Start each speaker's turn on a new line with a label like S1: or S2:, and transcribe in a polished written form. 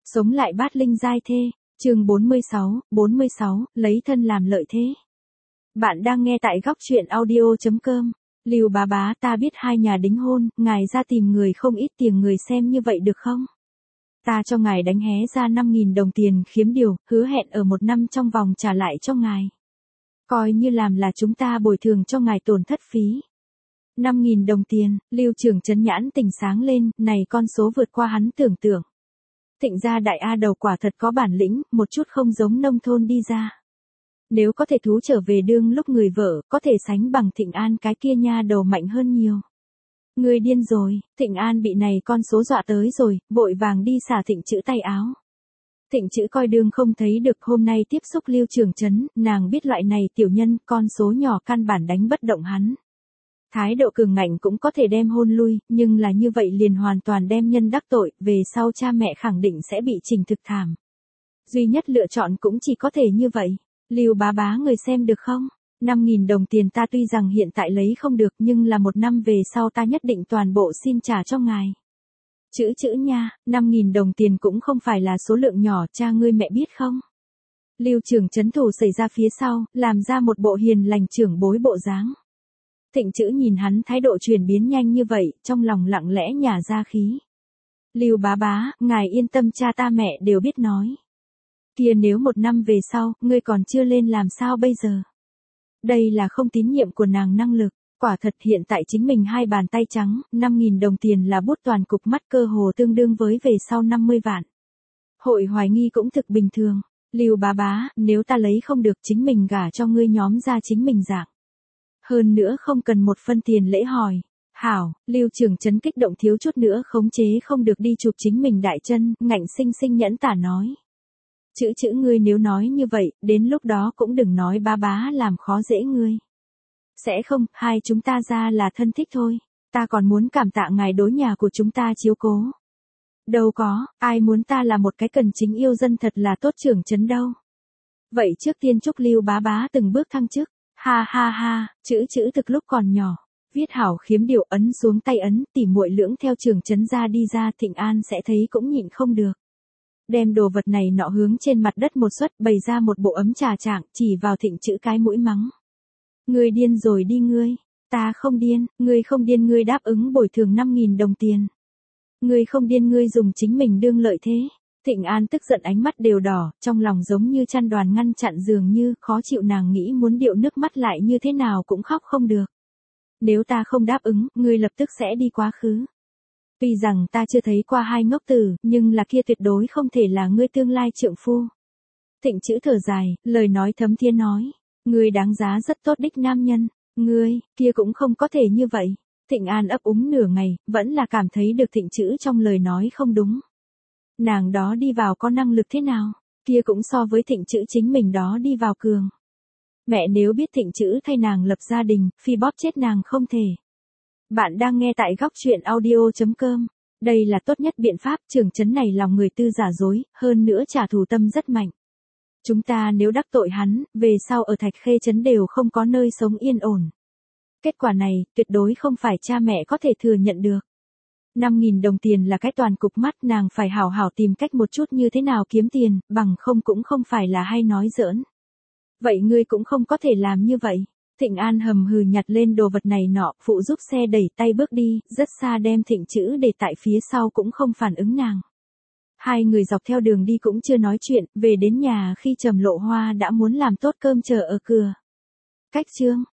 S1: Sống lại bát linh giai thê, chương 46, lấy thân làm lợi thế. Bạn đang nghe tại góc truyện audio.com. Lưu bá bá, ta biết hai nhà đính hôn, ngài ra tìm người không ít tiền người xem như vậy được không? Ta cho ngài đánh hé ra 5.000 đồng tiền khiếm điều, hứa hẹn ở 1 năm trong vòng trả lại cho ngài. Coi như làm là chúng ta bồi thường cho ngài tổn thất phí. 5.000 đồng tiền, Lưu trưởng trấn nhãn tỉnh sáng lên, này con số vượt qua hắn tưởng tượng. Thịnh gia đại A đầu quả thật có bản lĩnh, một chút không giống nông thôn đi ra. Nếu có thể thú trở về đương lúc người vợ, có thể sánh bằng Thịnh An cái kia nha đầu mạnh hơn nhiều. Người điên rồi, Thịnh An bị này con số dọa tới rồi, vội vàng đi xả Thịnh Chữ tay áo. Thịnh Chữ coi đương không thấy được, hôm nay tiếp xúc Lưu trưởng trấn, nàng biết loại này tiểu nhân, con số nhỏ căn bản đánh bất động hắn. Thái độ cường ngạnh cũng có thể đem hôn lui, nhưng là như vậy liền hoàn toàn đem nhân đắc tội, về sau cha mẹ khẳng định sẽ bị trình thực thảm. Duy nhất lựa chọn cũng chỉ có thể như vậy. Lưu bá bá, người xem được không? 5.000 đồng tiền ta tuy rằng hiện tại lấy không được, nhưng là 1 năm về sau ta nhất định toàn bộ xin trả cho ngài. Chữ nha, 5.000 đồng tiền cũng không phải là số lượng nhỏ, cha ngươi mẹ biết không? Lưu trưởng trấn thủ xảy ra phía sau, làm ra một bộ hiền lành trưởng bối bộ dáng. Thịnh Chữ nhìn hắn thái độ chuyển biến nhanh như vậy, trong lòng lặng lẽ nhả ra khí. Lưu bá bá, ngài yên tâm, cha ta mẹ đều biết nói. Kia nếu 1 năm về sau, ngươi còn chưa lên làm sao bây giờ? Đây là không tín nhiệm của nàng năng lực, quả thật hiện tại chính mình hai bàn tay trắng, 5.000 đồng tiền là bút toàn cục mắt, cơ hồ tương đương với về sau 50 vạn. Hội hoài nghi cũng thực bình thường. Lưu bá bá, nếu ta lấy không được chính mình gả cho ngươi nhóm ra chính mình dạng. Hơn nữa không cần 1 phân tiền lễ hỏi. Hảo, Lưu trưởng trấn kích động thiếu chút nữa khống chế không được đi chụp chính mình đại chân, ngạnh sinh sinh nhẫn tả nói. Chữ ngươi nếu nói như vậy, đến lúc đó cũng đừng nói bá bá làm khó dễ ngươi. Sẽ không, hai chúng ta ra là thân thích thôi. Ta còn muốn cảm tạ ngài đối nhà của chúng ta chiếu cố. Đâu có, ai muốn ta là một cái cần chính yêu dân thật là tốt trưởng trấn đâu. Vậy trước tiên chúc Lưu bá bá từng bước thăng chức. Ha ha ha, chữ thực lúc còn nhỏ, viết hảo khiếm điều, ấn xuống tay ấn, tỉ muội lưỡng theo trưởng trấn ra đi ra, Thịnh An sẽ thấy cũng nhịn không được. Đem đồ vật này nọ hướng trên mặt đất một suất, bày ra một bộ ấm trà trạng, chỉ vào Thịnh Chữ cái mũi mắng. Ngươi điên rồi đi ngươi, ta không điên, ngươi không điên, ngươi đáp ứng bồi thường 5.000 đồng tiền. Ngươi không điên, ngươi dùng chính mình đương lợi thế. Thịnh An tức giận ánh mắt đều đỏ, trong lòng giống như chăn đoàn ngăn chặn, dường như khó chịu, nàng nghĩ muốn điệu nước mắt lại như thế nào cũng khóc không được. Nếu ta không đáp ứng, ngươi lập tức sẽ đi quá khứ. Tuy rằng ta chưa thấy qua hai ngốc tử, nhưng là kia tuyệt đối không thể là ngươi tương lai trượng phu. Thịnh Chữ thở dài, lời nói thấm thiên nói. Ngươi đáng giá rất tốt đích nam nhân, ngươi, kia cũng không có thể như vậy. Thịnh An ấp úng nửa ngày, vẫn là cảm thấy được Thịnh Chữ trong lời nói không đúng. Nàng đó đi vào có năng lực thế nào, kia cũng so với Thịnh Chữ chính mình đó đi vào cường. Mẹ nếu biết Thịnh Chữ thay nàng lập gia đình, phi bóp chết nàng không thể. Bạn đang nghe tại góc truyện audio.com. Đây là tốt nhất biện pháp, trưởng trấn này lòng người tư giả dối, hơn nữa trả thù tâm rất mạnh. Chúng ta nếu đắc tội hắn, về sau ở Thạch Khê trấn đều không có nơi sống yên ổn. Kết quả này, tuyệt đối không phải cha mẹ có thể thừa nhận được. 5.000 đồng tiền là cái toàn cục mắt, nàng phải hảo hảo tìm cách một chút như thế nào kiếm tiền, bằng không cũng không phải là hay nói giỡn. Vậy ngươi cũng không có thể làm như vậy. Thịnh An hầm hừ nhặt lên đồ vật này nọ, phụ giúp xe đẩy tay bước đi, rất xa đem Thịnh Chữ để tại phía sau cũng không phản ứng nàng. Hai người dọc theo đường đi cũng chưa nói chuyện, về đến nhà khi Trầm Lộ Hoa đã muốn làm tốt cơm chờ ở cửa. Cách chương